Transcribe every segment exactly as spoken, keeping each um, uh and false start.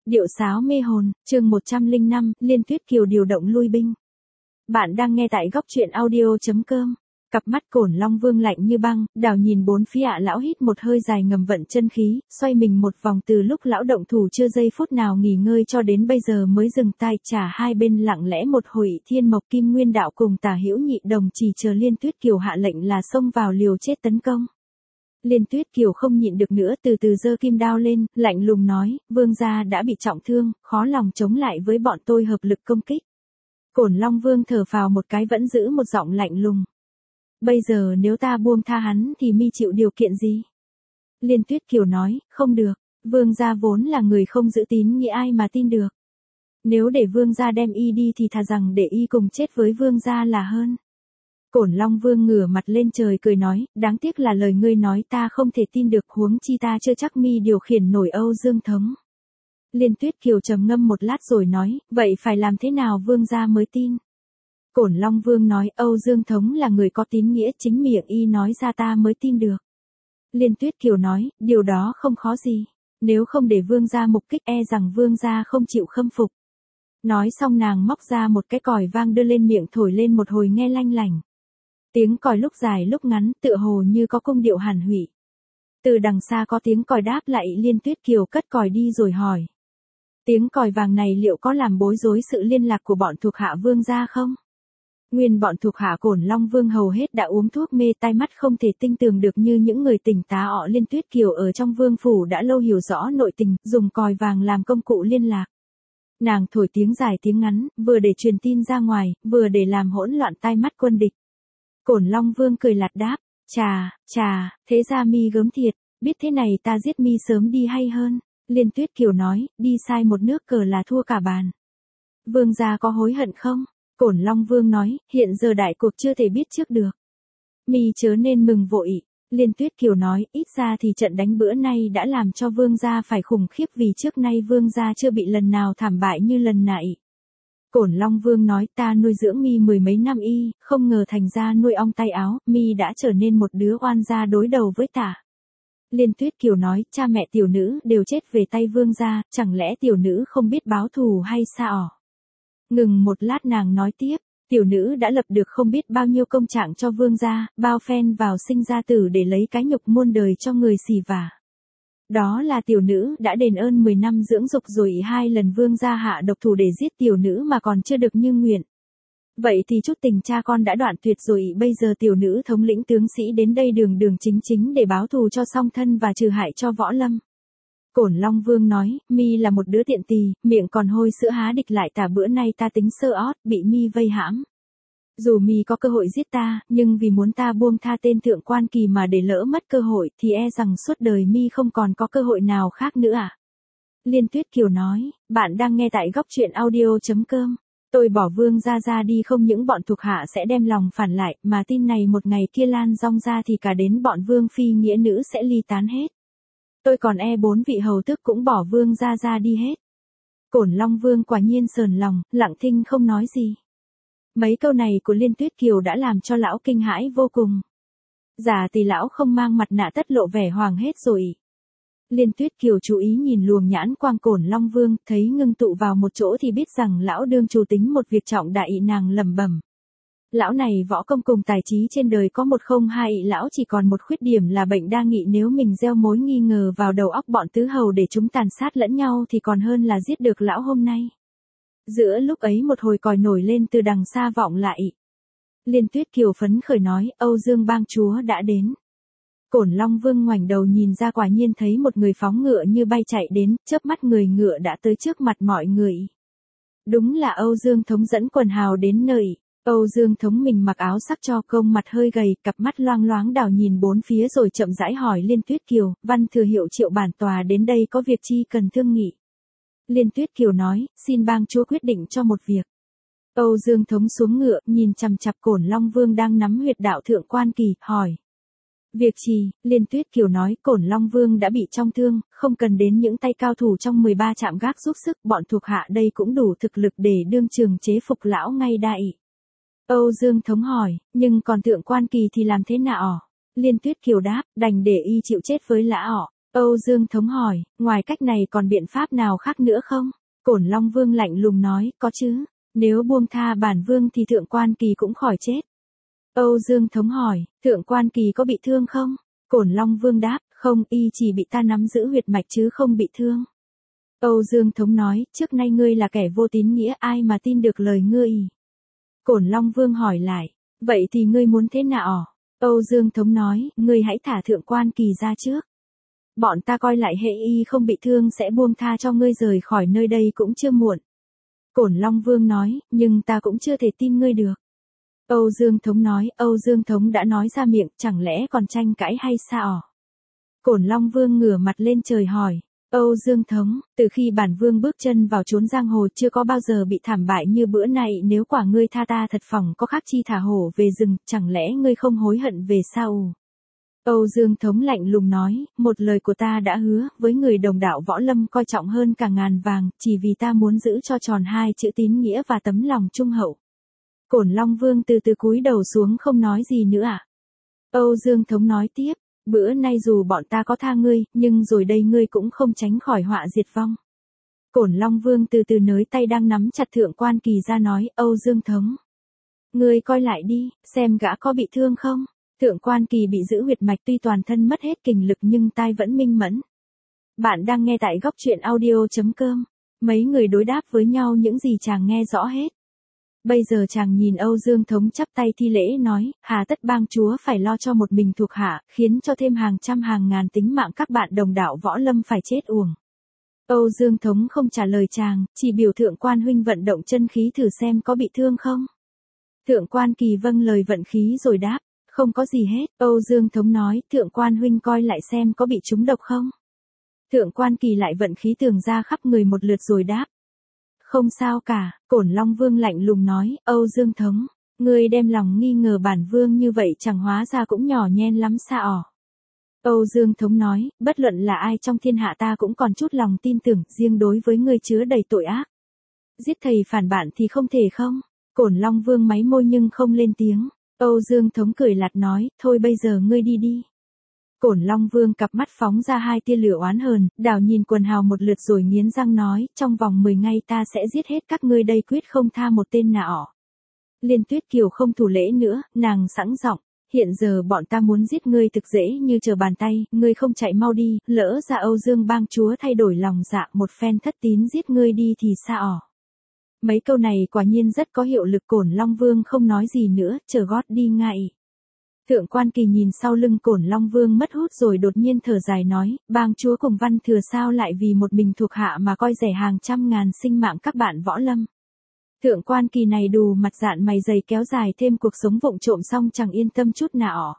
Điệu sáo mê hồn, chương một trăm lẻ năm, Liên Tuyết Kiều điều động lui binh. Bạn đang nghe tại góc truyện audio.com. Cặp mắt Cổn Long Vương lạnh như băng, đảo nhìn bốn phía. ạ Lão hít một hơi dài ngầm vận chân khí, xoay mình một vòng từ lúc lão động thủ chưa giây phút nào nghỉ ngơi cho đến bây giờ mới dừng tay. Trả hai bên lặng lẽ một hồi. Thiên Mộc Kim Nguyên Đạo cùng Tả Hữu Nhị Đồng chỉ chờ Liên Tuyết Kiều hạ lệnh là xông vào liều chết tấn công. Liên Tuyết Kiều không nhịn được nữa, từ từ giơ kim đao lên, lạnh lùng nói, vương gia đã bị trọng thương, khó lòng chống lại với bọn tôi hợp lực công kích. Cổn Long Vương thở phào một cái, vẫn giữ một giọng lạnh lùng. Bây giờ nếu ta buông tha hắn thì mi chịu điều kiện gì? Liên Tuyết Kiều nói, không được, vương gia vốn là người không giữ tín nghĩa, ai mà tin được. Nếu để vương gia đem y đi thì thà rằng để y cùng chết với vương gia là hơn. Cổn Long Vương ngửa mặt lên trời cười nói, đáng tiếc là lời ngươi nói ta không thể tin được, huống chi ta chưa chắc mi điều khiển nổi Âu Dương Thống. Liên Tuyết Kiều trầm ngâm một lát rồi nói, vậy phải làm thế nào vương gia mới tin? Cổn Long Vương nói, Âu Dương Thống là người có tín nghĩa, chính miệng y nói ra ta mới tin được. Liên Tuyết Kiều nói, điều đó không khó gì, nếu không để vương gia mục kích e rằng vương gia không chịu khâm phục. Nói xong nàng móc ra một cái còi vang đưa lên miệng thổi lên một hồi nghe lanh lảnh. Tiếng còi lúc dài lúc ngắn, tựa hồ như có cung điệu hàn hủy. Từ đằng xa có tiếng còi đáp lại, Liên Tuyết Kiều cất còi đi rồi hỏi. Tiếng còi vàng này liệu có làm bối rối sự liên lạc của bọn thuộc hạ vương gia không? Nguyên bọn thuộc hạ Cổn Long Vương hầu hết đã uống thuốc mê, tai mắt không thể tinh tường được như những người tỉnh táo. Ọ Liên Tuyết Kiều ở trong vương phủ đã lâu hiểu rõ nội tình, dùng còi vàng làm công cụ liên lạc. Nàng thổi tiếng dài tiếng ngắn, vừa để truyền tin ra ngoài, vừa để làm hỗn loạn tai mắt quân địch. Cổn Long Vương cười lạt đáp, chà, chà, thế ra mi gớm thiệt, biết thế này ta giết mi sớm đi hay hơn. Liên Tuyết Kiều nói, đi sai một nước cờ là thua cả bàn. Vương gia có hối hận không? Cổn Long Vương nói, hiện giờ đại cuộc chưa thể biết trước được. Mi chớ nên mừng vội. Liên Tuyết Kiều nói, ít ra thì trận đánh bữa nay đã làm cho vương gia phải khủng khiếp, vì trước nay vương gia chưa bị lần nào thảm bại như lần này. Cổn Long Vương nói, ta nuôi dưỡng mi mười mấy năm y, không ngờ thành ra nuôi ong tay áo, mi đã trở nên một đứa oan gia đối đầu với tả. Liên Tuyết Kiều nói, cha mẹ tiểu nữ đều chết về tay vương gia, chẳng lẽ tiểu nữ không biết báo thù hay sao? Ngừng một lát nàng nói tiếp, tiểu nữ đã lập được không biết bao nhiêu công trạng cho vương gia, bao phen vào sinh ra tử để lấy cái nhục muôn đời cho người xì vả. Đó là tiểu nữ đã đền ơn mười năm dưỡng dục rồi, hai lần vương gia hạ độc thủ để giết tiểu nữ mà còn chưa được như nguyện. Vậy thì chút tình cha con đã đoạn tuyệt rồi, bây giờ tiểu nữ thống lĩnh tướng sĩ đến đây đường đường chính chính để báo thù cho song thân và trừ hại cho võ lâm. Cổn Long Vương nói, mi là một đứa tiện tỳ, miệng còn hôi sữa há địch lại tả, bữa nay ta tính sơ ót, bị mi vây hãm. Dù mi có cơ hội giết ta, nhưng vì muốn ta buông tha tên Thượng Quan Kỳ mà để lỡ mất cơ hội, thì e rằng suốt đời mi không còn có cơ hội nào khác nữa à? Liên Tuyết Kiều nói, bạn đang nghe tại góc truyện audio.com. Tôi bỏ vương gia ra đi không những bọn thuộc hạ sẽ đem lòng phản lại, mà tin này một ngày kia lan rong ra thì cả đến bọn vương phi nghĩa nữ sẽ ly tán hết. Tôi còn e bốn vị hầu tước cũng bỏ vương gia ra đi hết. Cổn Long Vương quả nhiên sờn lòng, lặng thinh không nói gì. Mấy câu này của Liên Tuyết Kiều đã làm cho lão kinh hãi vô cùng. Giả tỷ lão không mang mặt nạ tất lộ vẻ hoàng hết rồi. Liên Tuyết Kiều chú ý nhìn luồng nhãn quang Cổn Long Vương, thấy ngưng tụ vào một chỗ thì biết rằng lão đương chủ tính một việc trọng đại. Nàng lẩm bẩm. Lão này võ công cùng tài trí trên đời có một không hai, lão chỉ còn một khuyết điểm là bệnh đa nghị, nếu mình gieo mối nghi ngờ vào đầu óc bọn tứ hầu để chúng tàn sát lẫn nhau thì còn hơn là giết được lão hôm nay. Giữa lúc ấy một hồi còi nổi lên từ đằng xa vọng lại. Liên Tuyết Kiều phấn khởi nói, Âu Dương bang chúa đã đến. Cổn Long Vương ngoảnh đầu nhìn ra, quả nhiên thấy một người phóng ngựa như bay chạy đến, chớp mắt người ngựa đã tới trước mặt mọi người. Đúng là Âu Dương Thống dẫn quần hào đến nơi. Âu Dương Thống mình mặc áo sắc cho công, mặt hơi gầy, cặp mắt loang loáng đảo nhìn bốn phía rồi chậm rãi hỏi Liên Tuyết Kiều, văn thừa hiệu triệu bản tòa đến đây có việc chi cần thương nghị. Liên Tuyết Kiều nói, xin bang chúa quyết định cho một việc. Âu Dương Thống xuống ngựa, nhìn chằm chằm Cổn Long Vương đang nắm huyệt đạo Thượng Quan Kỳ, hỏi. Việc chi? Liên Tuyết Kiều nói, Cổn Long Vương đã bị trọng thương, không cần đến những tay cao thủ trong mười ba trạm gác giúp sức, bọn thuộc hạ đây cũng đủ thực lực để đương trường chế phục lão ngay đại. Âu Dương Thống hỏi, nhưng còn Thượng Quan Kỳ thì làm thế nào? Liên Tuyết Kiều đáp, đành để y chịu chết với lão. Âu Dương Thống hỏi, ngoài cách này còn biện pháp nào khác nữa không? Cổn Long Vương lạnh lùng nói, có chứ, nếu buông tha bản vương thì Thượng Quan Kỳ cũng khỏi chết. Âu Dương Thống hỏi, Thượng Quan Kỳ có bị thương không? Cổn Long Vương đáp, không, y chỉ bị ta nắm giữ huyệt mạch chứ không bị thương. Âu Dương Thống nói, trước nay ngươi là kẻ vô tín nghĩa, ai mà tin được lời ngươi? Cổn Long Vương hỏi lại, vậy thì ngươi muốn thế nào? Âu Dương Thống nói, ngươi hãy thả Thượng Quan Kỳ ra trước. Bọn ta coi lại hệ y không bị thương sẽ buông tha cho ngươi rời khỏi nơi đây cũng chưa muộn. Cổn Long Vương nói, nhưng ta cũng chưa thể tin ngươi được. Âu Dương Thống nói, Âu Dương Thống đã nói ra miệng, chẳng lẽ còn tranh cãi hay sao? Cổn Long Vương ngửa mặt lên trời hỏi, Âu Dương Thống, từ khi bản vương bước chân vào chốn giang hồ chưa có bao giờ bị thảm bại như bữa này, nếu quả ngươi tha ta thật phòng có khác chi thả hổ về rừng, chẳng lẽ ngươi không hối hận về sao? Âu Dương Thống lạnh lùng nói, một lời của ta đã hứa, với người đồng đạo võ lâm coi trọng hơn cả ngàn vàng, chỉ vì ta muốn giữ cho tròn hai chữ tín nghĩa và tấm lòng trung hậu. Cổn Long Vương từ từ cúi đầu xuống không nói gì nữa ạ. À? Âu Dương Thống nói tiếp, bữa nay dù bọn ta có tha ngươi, nhưng rồi đây ngươi cũng không tránh khỏi họa diệt vong. Cổn Long Vương từ từ nới tay đang nắm chặt Thượng Quan Kỳ ra nói, Âu Dương Thống, ngươi coi lại đi, xem gã có bị thương không? Thượng Quan Kỳ bị giữ huyệt mạch tuy toàn thân mất hết kình lực nhưng tai vẫn minh mẫn. Bạn đang nghe tại góc truyện audio.com. Mấy người đối đáp với nhau những gì chàng nghe rõ hết. Bây giờ chàng nhìn Âu Dương Thống chắp tay thi lễ nói, hà tất bang chúa phải lo cho một mình thuộc hạ, khiến cho thêm hàng trăm hàng ngàn tính mạng các bạn đồng đạo võ lâm phải chết uổng. Âu Dương Thống không trả lời chàng, chỉ biểu Thượng Quan huynh vận động chân khí thử xem có bị thương không. Thượng Quan Kỳ vâng lời vận khí rồi đáp, không có gì hết. Âu Dương Thống nói, Thượng Quan huynh coi lại xem có bị trúng độc không. Thượng Quan Kỳ lại vận khí tường ra khắp người một lượt rồi đáp, không sao cả. Cổn Long Vương lạnh lùng nói, Âu Dương Thống, ngươi đem lòng nghi ngờ bản vương như vậy chẳng hóa ra cũng nhỏ nhen lắm sao? Âu Dương Thống nói, bất luận là ai trong thiên hạ ta cũng còn chút lòng tin tưởng, riêng đối với ngươi chứa đầy tội ác. Giết thầy phản bạn thì không thể không? Cổn Long Vương máy môi nhưng không lên tiếng. Âu Dương Thống cười lạt nói, thôi bây giờ ngươi đi đi. Cổn Long Vương cặp mắt phóng ra hai tia lửa oán hờn, đảo nhìn quần hào một lượt rồi nghiến răng nói, trong vòng mười ngày ta sẽ giết hết các ngươi đây, quyết không tha một tên nào. Liên Tuyết Kiều không thủ lễ nữa, nàng sẵn giọng, hiện giờ bọn ta muốn giết ngươi thực dễ như trở bàn tay, ngươi không chạy mau đi, lỡ ra Âu Dương bang chúa thay đổi lòng dạ một phen thất tín giết ngươi đi thì sao? Mấy câu này quả nhiên rất có hiệu lực. Cổn Long Vương không nói gì nữa, chờ gót đi ngay. Thượng Quan Kỳ nhìn sau lưng Cổn Long Vương mất hút rồi đột nhiên thở dài nói, bang chúa cùng Văn Thừa sao lại vì một mình thuộc hạ mà coi rẻ hàng trăm ngàn sinh mạng các bạn võ lâm. Thượng Quan Kỳ này đù mặt dạn mày dày kéo dài thêm cuộc sống vụng trộm xong chẳng yên tâm chút nào.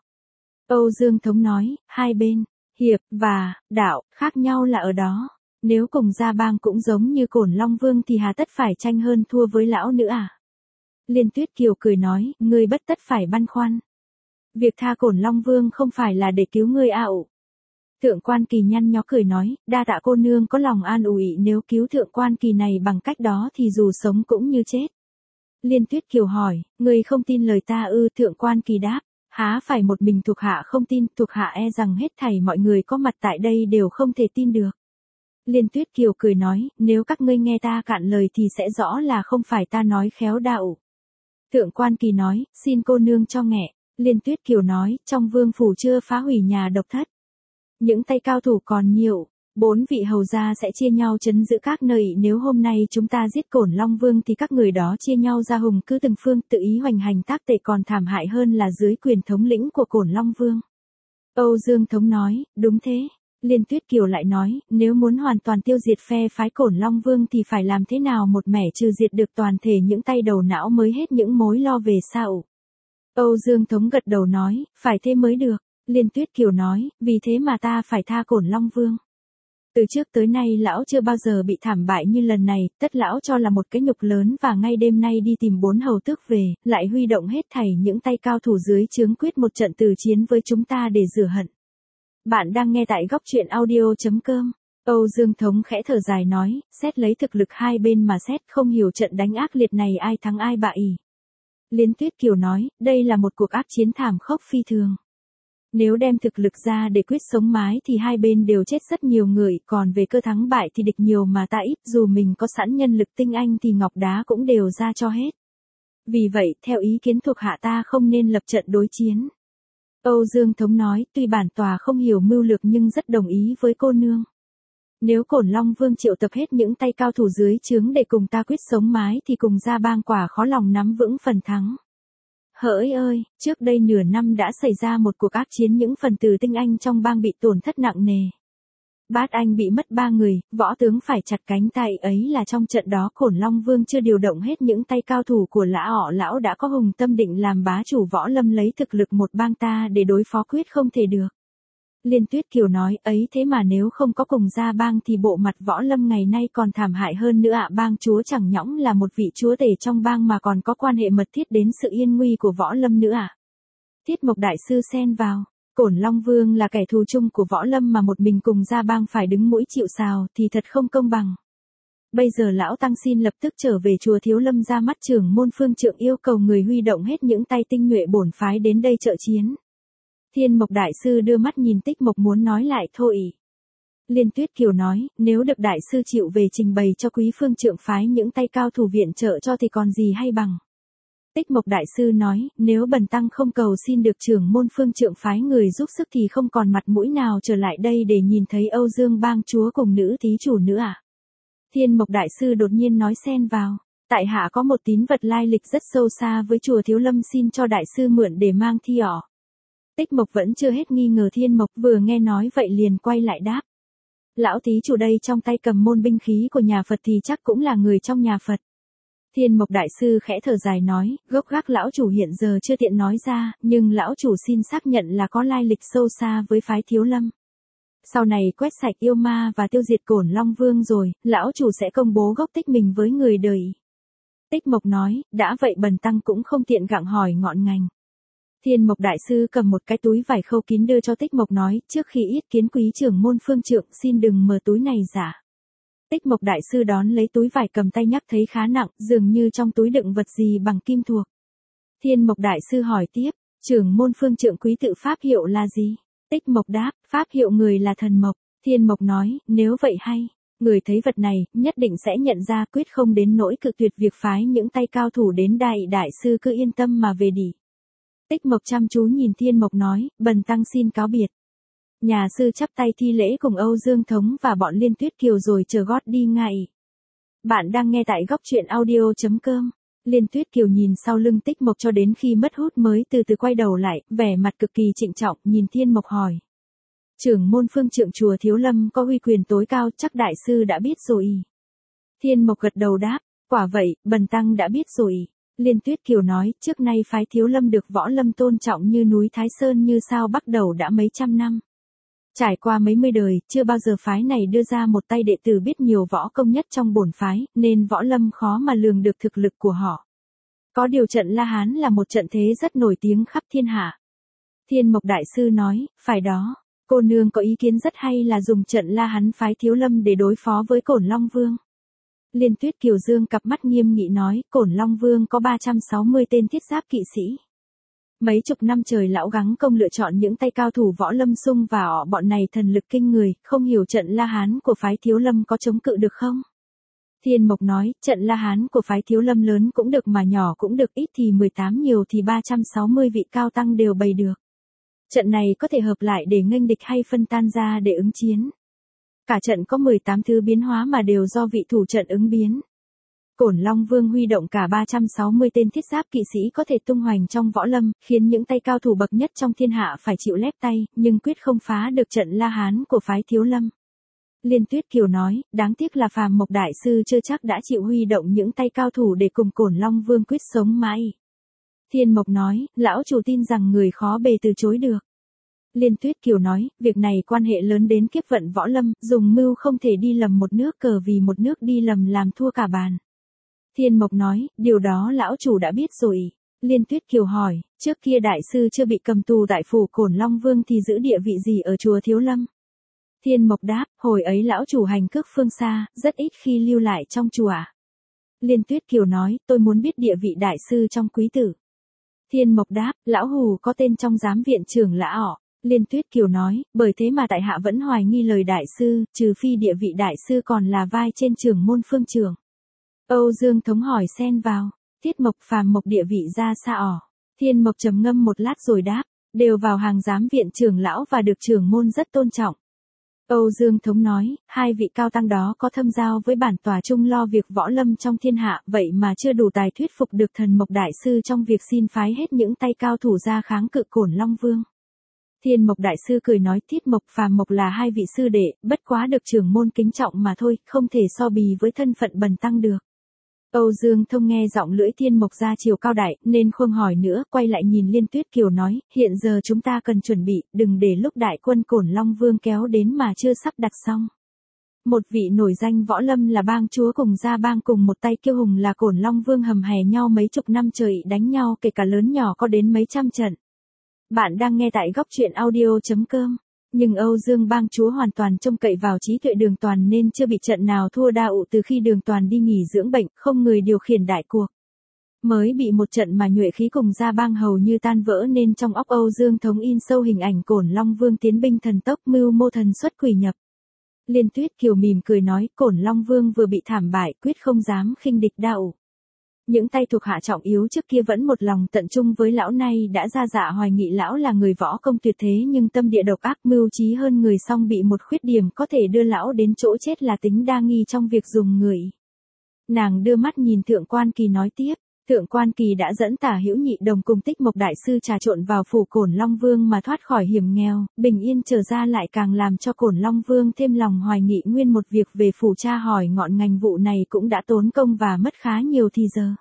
Âu Dương Thống nói, hai bên, hiệp và đạo, khác nhau là ở đó. Nếu cùng gia bang cũng giống như Cổn Long Vương thì hà tất phải tranh hơn thua với lão nữa à? Liên Tuyết Kiều cười nói, ngươi bất tất phải băn khoăn. Việc tha Cổn Long Vương không phải là để cứu ngươi à ụ. Thượng Quan Kỳ nhăn nhó cười nói, đa tạ cô nương có lòng an ủi, nếu cứu Thượng Quan Kỳ này bằng cách đó thì dù sống cũng như chết. Liên Tuyết Kiều hỏi, ngươi không tin lời ta ư? Thượng Quan Kỳ đáp, há phải một mình thuộc hạ không tin, thuộc hạ e rằng hết thảy mọi người có mặt tại đây đều không thể tin được. Liên Tuyết Kiều cười nói, nếu các ngươi nghe ta cạn lời thì sẽ rõ là không phải ta nói khéo đạo. Thượng Quan Kỳ nói, xin cô nương cho nghẹ. Liên Tuyết Kiều nói, trong vương phủ chưa phá hủy nhà độc thất. Những tay cao thủ còn nhiều, bốn vị hầu gia sẽ chia nhau trấn giữ các nơi, nếu hôm nay chúng ta giết Cổn Long Vương thì các người đó chia nhau ra hùng cứ từng phương, tự ý hoành hành tác tệ, còn thảm hại hơn là dưới quyền thống lĩnh của Cổn Long Vương. Âu Dương Thống nói, đúng thế. Liên Tuyết Kiều lại nói, nếu muốn hoàn toàn tiêu diệt phe phái Cổn Long Vương thì phải làm thế nào một mẻ trừ diệt được toàn thể những tay đầu não mới hết những mối lo về sao? Âu Dương Thống gật đầu nói, phải thế mới được. Liên Tuyết Kiều nói, vì thế mà ta phải tha Cổn Long Vương. Từ trước tới nay lão chưa bao giờ bị thảm bại như lần này, tất lão cho là một cái nhục lớn và ngay đêm nay đi tìm bốn hầu tước về, lại huy động hết thảy những tay cao thủ dưới trướng quyết một trận tử chiến với chúng ta để rửa hận. Bạn đang nghe tại góc truyện audio.com. Âu Dương Thống khẽ thở dài nói, xét lấy thực lực hai bên mà xét, không hiểu trận đánh ác liệt này ai thắng ai bại. Liên Tuyết Kiều nói, đây là một cuộc ác chiến thảm khốc phi thường. Nếu đem thực lực ra để quyết sống mái thì hai bên đều chết rất nhiều người, còn về cơ thắng bại thì địch nhiều mà ta ít, dù mình có sẵn nhân lực tinh anh thì ngọc đá cũng đều ra cho hết. Vì vậy, theo ý kiến thuộc hạ ta không nên lập trận đối chiến. Âu Dương Thống nói, tuy bản tòa không hiểu mưu lược nhưng rất đồng ý với cô nương. Nếu Cổn Long Vương triệu tập hết những tay cao thủ dưới trướng để cùng ta quyết sống mái thì cùng Gia Bang quả khó lòng nắm vững phần thắng. Hỡi ơi, trước đây nửa năm đã xảy ra một cuộc ác chiến, những phần tử tinh anh trong bang bị tổn thất nặng nề. Bát Anh bị mất ba người, võ tướng phải chặt cánh tay, ấy là trong trận đó Cổn Long Vương chưa điều động hết những tay cao thủ của Lã Họ lão đã có hùng tâm định làm bá chủ võ lâm, lấy thực lực một bang ta để đối phó quyết không thể được. Liên Tuyết Kiều nói, ấy thế mà nếu không có cùng Gia Bang thì bộ mặt võ lâm ngày nay còn thảm hại hơn nữa ạ. Bang chúa chẳng nhõng là một vị chúa tể trong bang mà còn có quan hệ mật thiết đến sự yên nguy của võ lâm nữa ạ. Thiết Mộc đại sư xen vào, Cổn Long Vương là kẻ thù chung của võ lâm mà một mình cùng Gia Bang phải đứng mũi chịu sào thì thật không công bằng. Bây giờ lão tăng xin lập tức trở về chùa Thiếu Lâm ra mắt trưởng môn Phương Trượng, yêu cầu người huy động hết những tay tinh nhuệ bổn phái đến đây trợ chiến. Thiên Mộc đại sư đưa mắt nhìn Tích Mộc muốn nói lại thôi. Liên Tuyết Kiều nói, nếu được đại sư chịu về trình bày cho quý Phương Trượng phái những tay cao thủ viện trợ cho thì còn gì hay bằng. Tích Mộc đại sư nói, nếu bần tăng không cầu xin được trưởng môn Phương Trượng phái người giúp sức thì không còn mặt mũi nào trở lại đây để nhìn thấy Âu Dương bang chúa cùng nữ thí chủ nữa à. Thiên Mộc đại sư đột nhiên nói xen vào, tại hạ có một tín vật lai lịch rất sâu xa với chùa Thiếu Lâm, xin cho đại sư mượn để mang thi ỏ. Tích Mộc vẫn chưa hết nghi ngờ, Thiên Mộc vừa nghe nói vậy liền quay lại đáp. Lão thí chủ đây trong tay cầm môn binh khí của nhà Phật thì chắc cũng là người trong nhà Phật. Thiên Mộc đại sư khẽ thở dài nói, gốc gác lão chủ hiện giờ chưa tiện nói ra, nhưng lão chủ xin xác nhận là có lai lịch sâu xa với phái Thiếu Lâm. Sau này quét sạch yêu ma và tiêu diệt Cổn Long Vương rồi, lão chủ sẽ công bố gốc tích mình với người đời. Tích Mộc nói, đã vậy bần tăng cũng không tiện gặng hỏi ngọn ngành. Thiên Mộc đại sư cầm một cái túi vải khâu kín đưa cho Tích Mộc nói, trước khi yết kiến quý trưởng môn Phương Trượng xin đừng mở túi này giả. Tích Mộc đại sư đón lấy túi vải cầm tay nhắc thấy khá nặng, dường như trong túi đựng vật gì bằng kim thuộc. Thiên Mộc đại sư hỏi tiếp, trưởng môn Phương Trượng quý tự pháp hiệu là gì? Tích Mộc đáp, pháp hiệu người là Thần Mộc. Thiên Mộc nói, nếu vậy hay, người thấy vật này, nhất định sẽ nhận ra, quyết không đến nỗi cự tuyệt việc phái những tay cao thủ đến đại đại sư, cứ yên tâm mà về đi. Tích Mộc chăm chú nhìn Thiên Mộc nói, bần tăng xin cáo biệt. Nhà sư chắp tay thi lễ cùng Âu Dương Thống và bọn Liên Tuyết Kiều rồi chờ gót đi ngay. Bạn đang nghe tại góc truyện audio chấm com. Liên Tuyết Kiều nhìn sau lưng Tích Mộc cho đến khi mất hút mới từ từ quay đầu lại, vẻ mặt cực kỳ trịnh trọng, nhìn Thiên Mộc hỏi. Trưởng môn Phương Trượng chùa Thiếu Lâm có uy quyền tối cao, chắc đại sư đã biết rồi. Thiên Mộc gật đầu đáp, quả vậy, bần tăng đã biết rồi. Liên Tuyết Kiều nói, trước nay phái Thiếu Lâm được võ lâm tôn trọng như núi Thái Sơn như sao bắt đầu đã mấy trăm năm. Trải qua mấy mươi đời, chưa bao giờ phái này đưa ra một tay đệ tử biết nhiều võ công nhất trong bổn phái, nên võ lâm khó mà lường được thực lực của họ. Có điều trận La Hán là một trận thế rất nổi tiếng khắp thiên hạ. Thiên Mộc đại sư nói, phải đó, cô nương có ý kiến rất hay là dùng trận La Hán phái Thiếu Lâm để đối phó với Cổn Long Vương. Liên Tuyết Kiều dương cặp mắt nghiêm nghị nói, Cổn Long Vương có ba trăm sáu mươi tên thiết giáp kỵ sĩ. Mấy chục năm trời lão gắng công lựa chọn những tay cao thủ võ lâm sung vào, bọn này thần lực kinh người, không hiểu trận La Hán của phái Thiếu Lâm có chống cự được không? Thiên Mộc nói, trận La Hán của phái Thiếu Lâm lớn cũng được mà nhỏ cũng được, ít thì mười tám nhiều thì ba trăm sáu mươi vị cao tăng đều bày được. Trận này có thể hợp lại để nghênh địch hay phân tan ra để ứng chiến. Cả trận có mười tám thứ biến hóa mà đều do vị thủ trận ứng biến. Cổn Long Vương huy động cả ba trăm sáu mươi tên thiết giáp kỵ sĩ có thể tung hoành trong võ lâm, khiến những tay cao thủ bậc nhất trong thiên hạ phải chịu lép tay, nhưng quyết không phá được trận La Hán của phái Thiếu Lâm. Liên Tuyết Kiều nói, đáng tiếc là Phàm Mộc đại sư chưa chắc đã chịu huy động những tay cao thủ để cùng Cổn Long Vương quyết sống mãi. Thiên Mộc nói, lão chủ tin rằng người khó bề từ chối được. Liên Tuyết Kiều nói, việc này quan hệ lớn đến kiếp vận võ lâm, dùng mưu không thể đi lầm một nước cờ vì một nước đi lầm làm thua cả bàn. Thiên Mộc nói, điều đó lão chủ đã biết rồi. Liên Tuyết Kiều hỏi, trước kia đại sư chưa bị cầm tù tại phủ Cổn Long Vương thì giữ địa vị gì ở chùa Thiếu Lâm? Thiên Mộc đáp, hồi ấy lão chủ hành cước phương xa, rất ít khi lưu lại trong chùa. Liên Tuyết Kiều nói, tôi muốn biết địa vị đại sư trong quý tử. Thiên Mộc đáp, lão hù có tên trong giám viện trưởng lão. Liên Tuyết Kiều nói, bởi thế mà tại hạ vẫn hoài nghi lời đại sư, trừ phi địa vị đại sư còn là vai trên trưởng môn phương trưởng. Âu Dương Thống hỏi xen vào, Tiết Mộc Phàm Mộc địa vị ra xa ỏ. Thiên Mộc trầm ngâm một lát rồi đáp, đều vào hàng giám viện trưởng lão và được trưởng môn rất tôn trọng. Âu Dương Thống nói, hai vị cao tăng đó có thâm giao với bản tòa chung lo việc võ lâm trong thiên hạ, vậy mà chưa đủ tài thuyết phục được thần Mộc đại sư trong việc xin phái hết những tay cao thủ ra kháng cự Cổn Long Vương. Thiên Mộc đại sư cười nói, Tiết Mộc Phàm Mộc là hai vị sư đệ, bất quá được trưởng môn kính trọng mà thôi, không thể so bì với thân phận bần tăng được. Âu Dương Thông nghe giọng lưỡi Thiên Mộc ra chiều cao đại, nên không hỏi nữa, quay lại nhìn Liên Tuyết Kiều nói, hiện giờ chúng ta cần chuẩn bị, đừng để lúc đại quân Cổn Long Vương kéo đến mà chưa sắp đặt xong. Một vị nổi danh võ lâm là bang chúa cùng gia bang cùng một tay kiêu hùng là Cổn Long Vương hầm hè nhau mấy chục năm trời đánh nhau, kể cả lớn nhỏ có đến mấy trăm trận. Bạn đang nghe tại góc truyện audio chấm com. Nhưng Âu Dương bang chúa hoàn toàn trông cậy vào trí tuệ Đường Toàn nên chưa bị trận nào thua đa ụ từ khi Đường Toàn đi nghỉ dưỡng bệnh, không người điều khiển đại cuộc. Mới bị một trận mà nhuệ khí cùng gia bang hầu như tan vỡ nên trong óc Âu Dương Thống in sâu hình ảnh Cổn Long Vương tiến binh thần tốc mưu mô thần xuất quỷ nhập. Liên Tuyết Kiều mỉm cười nói, Cổn Long Vương vừa bị thảm bại, quyết không dám khinh địch đa ụ. Những tay thuộc hạ trọng yếu trước kia vẫn một lòng tận trung với lão, nay đã ra dạ hoài nghị lão là người võ công tuyệt thế nhưng tâm địa độc ác mưu trí hơn người, song bị một khuyết điểm có thể đưa lão đến chỗ chết là tính đa nghi trong việc dùng người. Nàng đưa mắt nhìn Thượng Quan Kỳ nói tiếp, Thượng Quan Kỳ đã dẫn Tả Hữu Nhị Đồng cùng Tích Mộc đại sư trà trộn vào phủ Cổn Long Vương mà thoát khỏi hiểm nghèo, bình yên trở ra lại càng làm cho Cổn Long Vương thêm lòng hoài nghị, nguyên một việc về phủ tra hỏi ngọn ngành vụ này cũng đã tốn công và mất khá nhiều thì giờ.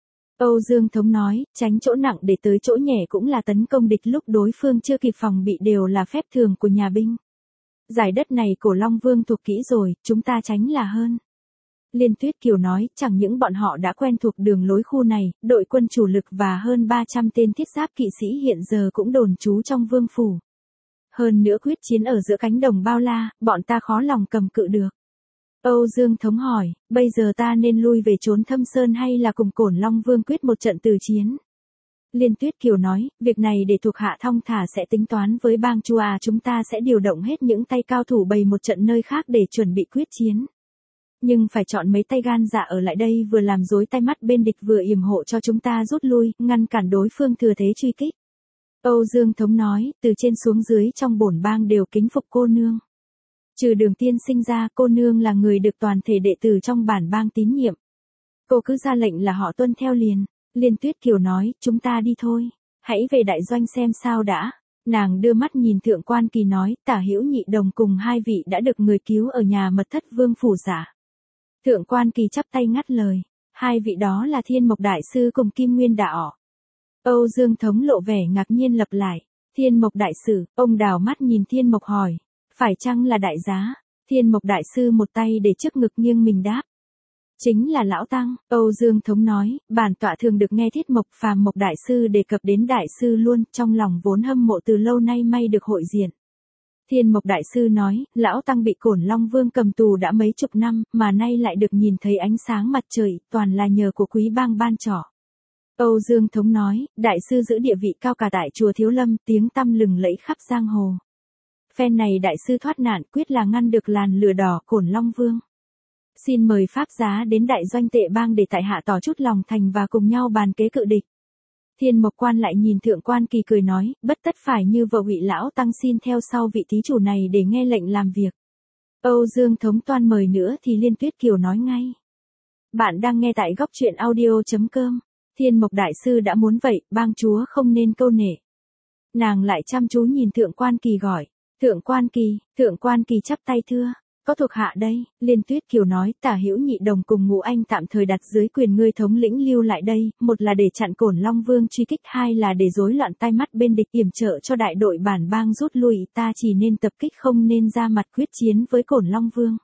Âu Dương Thống nói, tránh chỗ nặng để tới chỗ nhẹ cũng là tấn công địch lúc đối phương chưa kịp phòng bị, đều là phép thường của nhà binh. Giải đất này Cổn Long Vương thuộc kỹ rồi, chúng ta tránh là hơn. Liên Tuyết Kiều nói, chẳng những bọn họ đã quen thuộc đường lối khu này, đội quân chủ lực và hơn ba trăm tên thiết giáp kỵ sĩ hiện giờ cũng đồn trú trong vương phủ. Hơn nữa quyết chiến ở giữa cánh đồng bao la, bọn ta khó lòng cầm cự được. Âu Dương Thống hỏi, bây giờ ta nên lui về trốn Thâm Sơn hay là cùng Cổn Long Vương quyết một trận tử chiến? Liên Tuyết Kiều nói, việc này để thuộc hạ thong thả sẽ tính toán với bang chúa, à, chúng ta sẽ điều động hết những tay cao thủ bày một trận nơi khác để chuẩn bị quyết chiến. Nhưng phải chọn mấy tay gan dạ ở lại đây, vừa làm rối tay mắt bên địch vừa yểm hộ cho chúng ta rút lui, ngăn cản đối phương thừa thế truy kích. Âu Dương Thống nói, từ trên xuống dưới trong bổn bang đều kính phục cô nương. Trừ Đường tiên sinh ra, cô nương là người được toàn thể đệ tử trong bản bang tín nhiệm. Cô cứ ra lệnh là họ tuân theo liền. Liên Tuyết Kiều nói, chúng ta đi thôi. Hãy về đại doanh xem sao đã. Nàng đưa mắt nhìn Thượng Quan Kỳ nói, Tả Hữu Nhị Đồng cùng hai vị đã được người cứu ở nhà mật thất vương phủ giả. Thượng Quan Kỳ chắp tay ngắt lời. Hai vị đó là Thiên Mộc đại sư cùng Kim Nguyên Đạo. Âu Dương Thống lộ vẻ ngạc nhiên lặp lại. Thiên Mộc đại sư, ông đào mắt nhìn Thiên Mộc hỏi. Phải chăng là đại giá? Thiên Mộc đại sư một tay để trước ngực nghiêng mình đáp. Chính là lão tăng. Âu Dương Thống nói, bản tọa thường được nghe Thiết Mộc Phàm Mộc đại sư đề cập đến đại sư luôn, trong lòng vốn hâm mộ từ lâu nay may được hội diện. Thiên Mộc đại sư nói, lão tăng bị Cổn Long Vương cầm tù đã mấy chục năm, mà nay lại được nhìn thấy ánh sáng mặt trời, toàn là nhờ của quý bang ban trỏ. Âu Dương Thống nói, đại sư giữ địa vị cao cả tại chùa Thiếu Lâm, tiếng tăm lừng lẫy khắp giang hồ. Phen này đại sư thoát nạn, quyết là ngăn được làn lửa đỏ Cổn Long Vương. Xin mời pháp giá đến đại doanh Tệ Bang để tại hạ tỏ chút lòng thành và cùng nhau bàn kế cự địch. Thiên Mộc Quan lại nhìn Thượng Quan Kỳ cười nói, bất tất phải như vợ Ngụy lão tăng xin theo sau vị thí chủ này để nghe lệnh làm việc. Âu Dương Thống toan mời nữa thì Liên Tuyết Kiều nói ngay. Bạn đang nghe tại góc truyện audio chấm com. Thiên Mộc đại sư đã muốn vậy, bang chúa không nên câu nể. Nàng lại chăm chú nhìn Thượng Quan Kỳ gọi. Thượng Quan Kỳ, Thượng Quan Kỳ chắp tay thưa, có thuộc hạ đây. Liên Tuyết Kiều nói, Tả Hữu Nhị Đồng cùng Ngũ Anh tạm thời đặt dưới quyền ngươi thống lĩnh lưu lại đây, một là để chặn Cổn Long Vương truy kích, hai là để rối loạn tai mắt bên địch, yểm trợ cho đại đội bản bang rút lui, ta chỉ nên tập kích không nên ra mặt quyết chiến với Cổn Long Vương.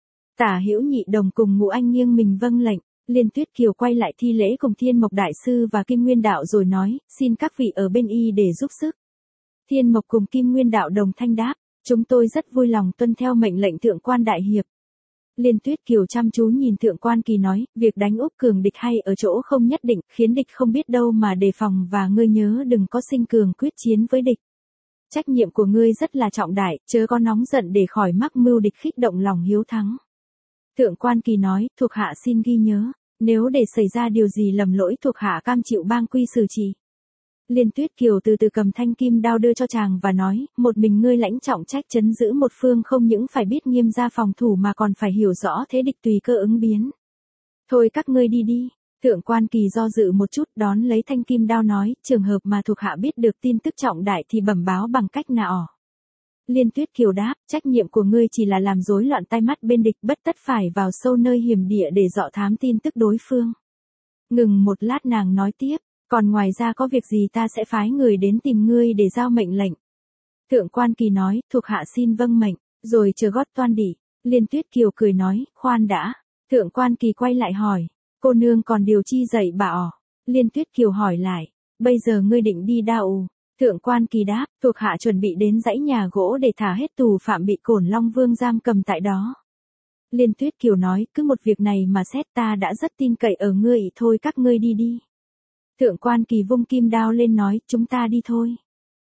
Tả Hữu Nhị Đồng cùng Ngũ Anh nghiêng mình vâng lệnh. Liên Tuyết Kiều quay lại thi lễ cùng Thiên Mộc đại sư và Kim Nguyên Đạo rồi nói, xin các vị ở bên y để giúp sức. Thiên Mộc cùng Kim Nguyên Đạo đồng thanh đáp, chúng tôi rất vui lòng tuân theo mệnh lệnh Thượng Quan đại hiệp. Liên Tuyết Kiều chăm chú nhìn Thượng Quan Kỳ nói, việc đánh úp cường địch hay ở chỗ không nhất định, khiến địch không biết đâu mà đề phòng, và ngươi nhớ đừng có sinh cường quyết chiến với địch. trách nhiệm của ngươi rất là trọng đại, chớ có nóng giận để khỏi mắc mưu địch khích động lòng hiếu thắng. Thượng quan Kỳ nói, thuộc hạ xin ghi nhớ, nếu để xảy ra điều gì lầm lỗi thuộc hạ cam chịu bang quy xử trì. Liên Tuyết Kiều từ từ cầm thanh kim đao đưa cho chàng và nói, một mình ngươi lãnh trọng trách trấn giữ một phương không những phải biết nghiêm gia phòng thủ mà còn phải hiểu rõ thế địch tùy cơ ứng biến. Thôi các ngươi đi đi. Thượng quan Kỳ do dự một chút đón lấy thanh kim đao nói, trường hợp mà thuộc hạ biết được tin tức trọng đại thì bẩm báo bằng cách nào. Liên Tuyết Kiều đáp, trách nhiệm của ngươi chỉ là làm rối loạn tai mắt bên địch, bất tất phải vào sâu nơi hiểm địa để dọ thám tin tức đối phương. Ngừng một lát nàng nói tiếp, còn ngoài ra có việc gì ta sẽ phái người đến tìm ngươi để giao mệnh lệnh. Thượng quan Kỳ nói, thuộc hạ xin vâng mệnh, rồi chờ gót toan đi. Liên Tuyết Kiều cười nói, khoan đã. Thượng quan Kỳ quay lại hỏi, cô nương còn điều chi dạy bảo. Liên Tuyết Kiều hỏi lại, bây giờ ngươi định đi đâu? Thượng quan Kỳ đáp, thuộc hạ chuẩn bị đến dãy nhà gỗ để thả hết tù phạm bị Cổn Long Vương giam cầm tại đó. Liên Tuyết Kiều nói, cứ một việc này mà xét ta đã rất tin cậy ở ngươi, thôi các ngươi đi đi. Thượng quan Kỳ vung kim đao lên nói, chúng ta đi thôi.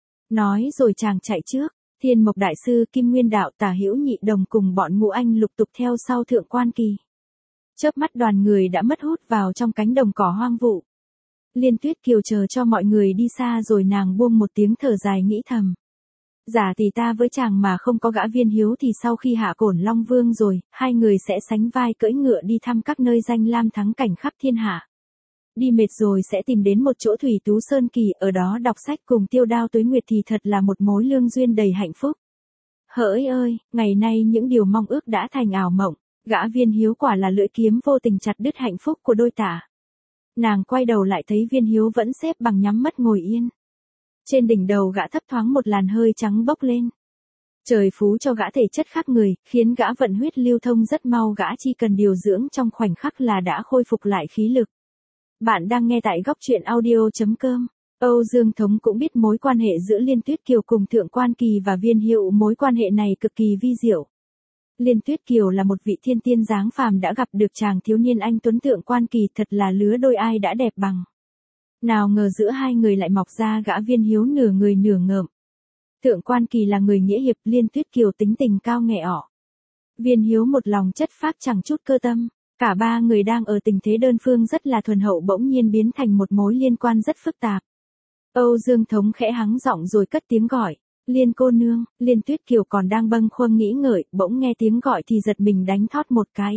Nói rồi chàng chạy trước, Thiên Mộc Đại Sư, Kim Nguyên Đạo, Tả Hữu Nhị Đồng cùng bọn Ngũ Anh lục tục theo sau Thượng quan Kỳ. Chớp mắt đoàn người đã mất hút vào trong cánh đồng cỏ hoang vụ. Liên Tuyết Kiều chờ cho mọi người đi xa rồi nàng buông một tiếng thở dài nghĩ thầm. Giả tỷ ta với chàng mà không có gã Viên Hiếu thì sau khi hạ Cổn Long Vương rồi, hai người sẽ sánh vai cưỡi ngựa đi thăm các nơi danh lam thắng cảnh khắp thiên hạ. Đi mệt rồi sẽ tìm đến một chỗ Thủy Tú Sơn Kỳ, ở đó đọc sách cùng Tiêu Đao Tuế Nguyệt thì thật là một mối lương duyên đầy hạnh phúc. Hỡi ơi, ngày nay những điều mong ước đã thành ảo mộng, gã Viên Hiếu quả là lưỡi kiếm vô tình chặt đứt hạnh phúc của đôi tả. Nàng quay đầu lại thấy Viên Hiếu vẫn xếp bằng nhắm mắt ngồi yên. Trên đỉnh đầu gã thấp thoáng một làn hơi trắng bốc lên. Trời phú cho gã thể chất khác người, khiến gã vận huyết lưu thông rất mau, gã chỉ cần điều dưỡng trong khoảnh khắc là đã khôi phục lại khí lực. Bạn đang nghe tại góc truyện audio chấm com. Âu Dương Thống cũng biết mối quan hệ giữa Liên Tuyết Kiều cùng Thượng quan Kỳ và Viên Hiếu, mối quan hệ này cực kỳ vi diệu. Liên Tuyết Kiều là một vị thiên tiên dáng phàm đã gặp được chàng thiếu niên anh tuấn Thượng quan Kỳ, thật là lứa đôi ai đã đẹp bằng. Nào ngờ giữa hai người lại mọc ra gã Viên Hiếu nửa người nửa ngợm. Thượng quan Kỳ là người nghĩa hiệp, Liên Tuyết Kiều tính tình cao nghẹ ỏ. Viên Hiếu một lòng chất phác chẳng chút cơ tâm. Cả ba người đang ở tình thế đơn phương rất là thuần hậu bỗng nhiên biến thành một mối liên quan rất phức tạp. Âu Dương Thống khẽ hắng giọng rồi cất tiếng gọi. Liên cô nương. Liên Tuyết Kiều còn đang bâng khuâng nghĩ ngợi, bỗng nghe tiếng gọi thì giật mình đánh thót một cái.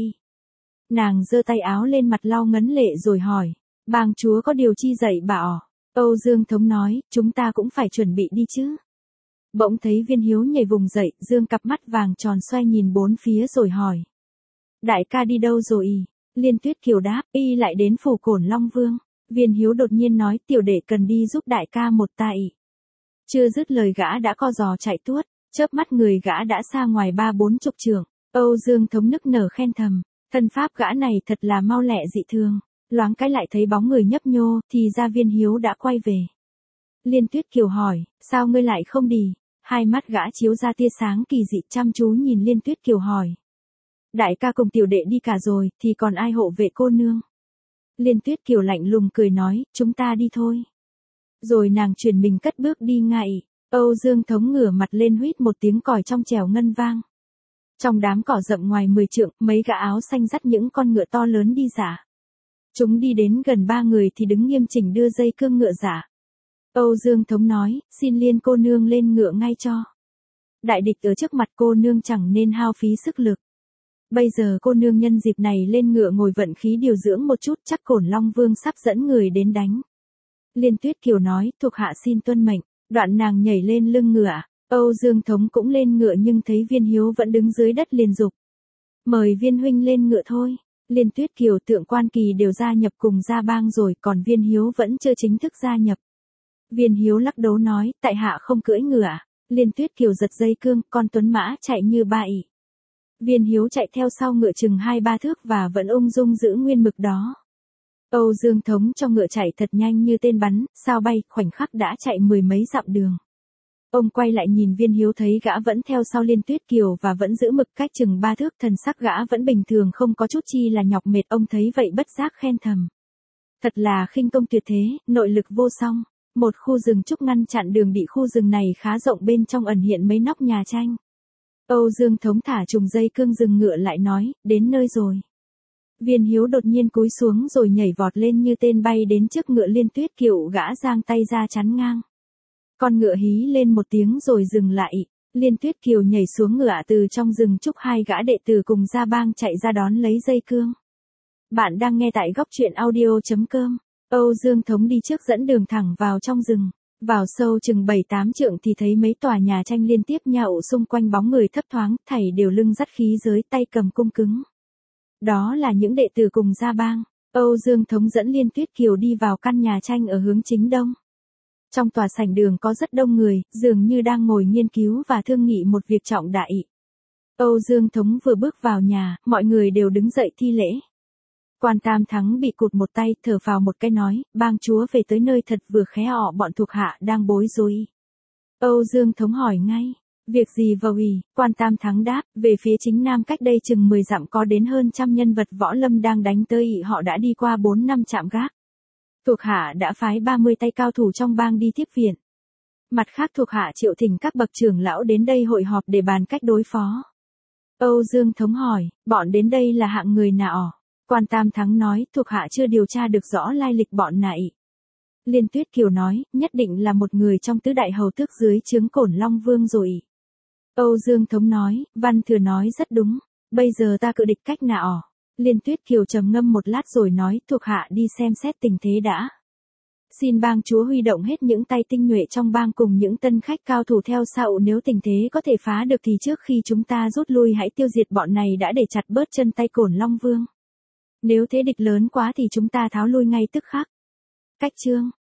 Nàng giơ tay áo lên mặt lau ngấn lệ rồi hỏi. Bang chúa có điều chi dạy bảo? Âu Dương Thống nói, chúng ta cũng phải chuẩn bị đi chứ. Bỗng thấy Viên Hiếu nhảy vùng dậy, dương cặp mắt vàng tròn xoay nhìn bốn phía rồi hỏi. Đại ca đi đâu rồi? Liên Tuyết Kiều đáp, y lại đến phủ Cổn Long Vương. Viên Hiếu đột nhiên nói, tiểu đệ cần đi giúp đại ca một tay. Chưa dứt lời gã đã co giò chạy tuốt, chớp mắt người gã đã xa ngoài ba bốn chục trượng. Âu Dương Thống nức nở khen thầm, thân pháp gã này thật là mau lẹ dị thường. Loáng cái lại thấy bóng người nhấp nhô, thì ra Viên Hiếu đã quay về. Liên Tuyết Kiều hỏi, sao ngươi lại không đi? Hai mắt gã chiếu ra tia sáng kỳ dị, chăm chú nhìn Liên Tuyết Kiều hỏi. Đại ca cùng tiểu đệ đi cả rồi, thì còn ai hộ vệ cô nương? Liên Tuyết Kiều lạnh lùng cười nói, chúng ta đi thôi. Rồi nàng chuyển mình cất bước đi ngay. Âu Dương Thống ngửa mặt lên huýt một tiếng còi trong trẻo ngân vang. Trong đám cỏ rậm ngoài mười trượng, mấy gã áo xanh dắt những con ngựa to lớn đi giả. Chúng đi đến gần ba người thì đứng nghiêm chỉnh đưa dây cương ngựa giả. Âu Dương Thống nói, xin Liên cô nương lên ngựa ngay cho. Đại địch ở trước mặt cô nương chẳng nên hao phí sức lực. Bây giờ cô nương nhân dịp này lên ngựa ngồi vận khí điều dưỡng một chút, chắc Cổn Long Vương sắp dẫn người đến đánh. Liên Tuyết Kiều nói, thuộc hạ xin tuân mệnh. Đoạn nàng nhảy lên lưng ngựa. Âu Dương Thống cũng lên ngựa nhưng thấy Viên Hiếu vẫn đứng dưới đất liền dục. Mời Viên huynh lên ngựa thôi. Liên Tuyết Kiều, Thượng quan Kỳ đều gia nhập cùng gia bang rồi, còn Viên Hiếu vẫn chưa chính thức gia nhập. Viên Hiếu lắc đầu nói, tại hạ không cưỡi ngựa. Liên Tuyết Kiều giật dây cương, con tuấn mã chạy như ba ỷ. Viên Hiếu chạy theo sau ngựa chừng hai ba thước và vẫn ung dung giữ nguyên mực đó. Âu Dương Thống cho ngựa chạy thật nhanh như tên bắn, sao bay, khoảnh khắc đã chạy mười mấy dặm đường. Ông quay lại nhìn Viên Hiếu thấy gã vẫn theo sau Liên Tuyết Kiều và vẫn giữ mực cách chừng ba thước, thần sắc gã vẫn bình thường không có chút chi là nhọc mệt, ông thấy vậy bất giác khen thầm. Thật là khinh công tuyệt thế, nội lực vô song. Một khu rừng trúc ngăn chặn đường đi, khu rừng này khá rộng, bên trong ẩn hiện mấy nóc nhà tranh. Âu Dương Thống thả trùng dây cương dừng ngựa lại nói, đến nơi rồi. Viên Hiếu đột nhiên cúi xuống rồi nhảy vọt lên như tên bay đến trước ngựa Liên Tuyết Kiều, gã giang tay ra chắn ngang. Con ngựa hí lên một tiếng rồi dừng lại. Liên Tuyết Kiều nhảy xuống ngựa, từ trong rừng trúc hai gã đệ tử cùng Gia Bang chạy ra đón lấy dây cương. Bạn đang nghe tại góc truyện audio chấm com. Âu Dương Thống đi trước dẫn đường thẳng vào trong rừng. Vào sâu chừng bảy tám trượng thì thấy mấy tòa nhà tranh liên tiếp nhậu, xung quanh bóng người thấp thoáng, thảy đều lưng dắt khí giới, tay cầm cung cứng. Đó là những đệ tử cùng Gia Bang. Âu Dương Thống dẫn Liên Tuyết Kiều đi vào căn nhà tranh ở hướng chính đông. Trong tòa sảnh đường có rất đông người, dường như đang ngồi nghiên cứu và thương nghị một việc trọng đại. Âu Dương Thống vừa bước vào nhà, mọi người đều đứng dậy thi lễ. Quan Tam Thắng bị cụt một tay, thở phào một cái nói, bang chúa về tới nơi thật vừa khéo, họ bọn thuộc hạ đang bối rối. Âu Dương Thống hỏi ngay, việc gì vào ủy? Quan Tam Thắng đáp, về phía chính nam cách đây chừng mười dặm có đến hơn trăm nhân vật võ lâm đang đánh tới, họ đã đi qua bốn năm trạm gác. Thuộc hạ đã phái ba mươi tay cao thủ trong bang đi tiếp viện. Mặt khác thuộc hạ triệu thỉnh các bậc trưởng lão đến đây hội họp để bàn cách đối phó. Âu Dương Thống hỏi, bọn đến đây là hạng người nào? Quan Tam Thắng nói, thuộc hạ chưa điều tra được rõ lai lịch bọn này. Liên Tuyết Kiều nói, nhất định là một người trong tứ đại hầu tước dưới trướng Cổn Long Vương rồi. Âu Dương Thống nói, Văn Thừa nói rất đúng, bây giờ ta cự địch cách nào? Liên Tuyết Kiều trầm ngâm một lát rồi nói, thuộc hạ đi xem xét tình thế đã. Xin bang chúa huy động hết những tay tinh nhuệ trong bang cùng những tân khách cao thủ theo sau, nếu tình thế có thể phá được thì trước khi chúng ta rút lui hãy tiêu diệt bọn này đã, để chặt bớt chân tay Cổn Long Vương. Nếu thế địch lớn quá thì chúng ta tháo lui ngay tức khắc. Cách chương